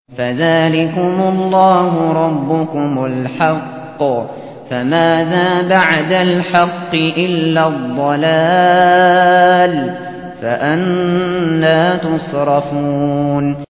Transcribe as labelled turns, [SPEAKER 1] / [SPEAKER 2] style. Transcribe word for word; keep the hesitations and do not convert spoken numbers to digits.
[SPEAKER 1] فذلكم الله ربكم الحق، فماذا بعد الحق إلا الضلال، فأنى تصرفون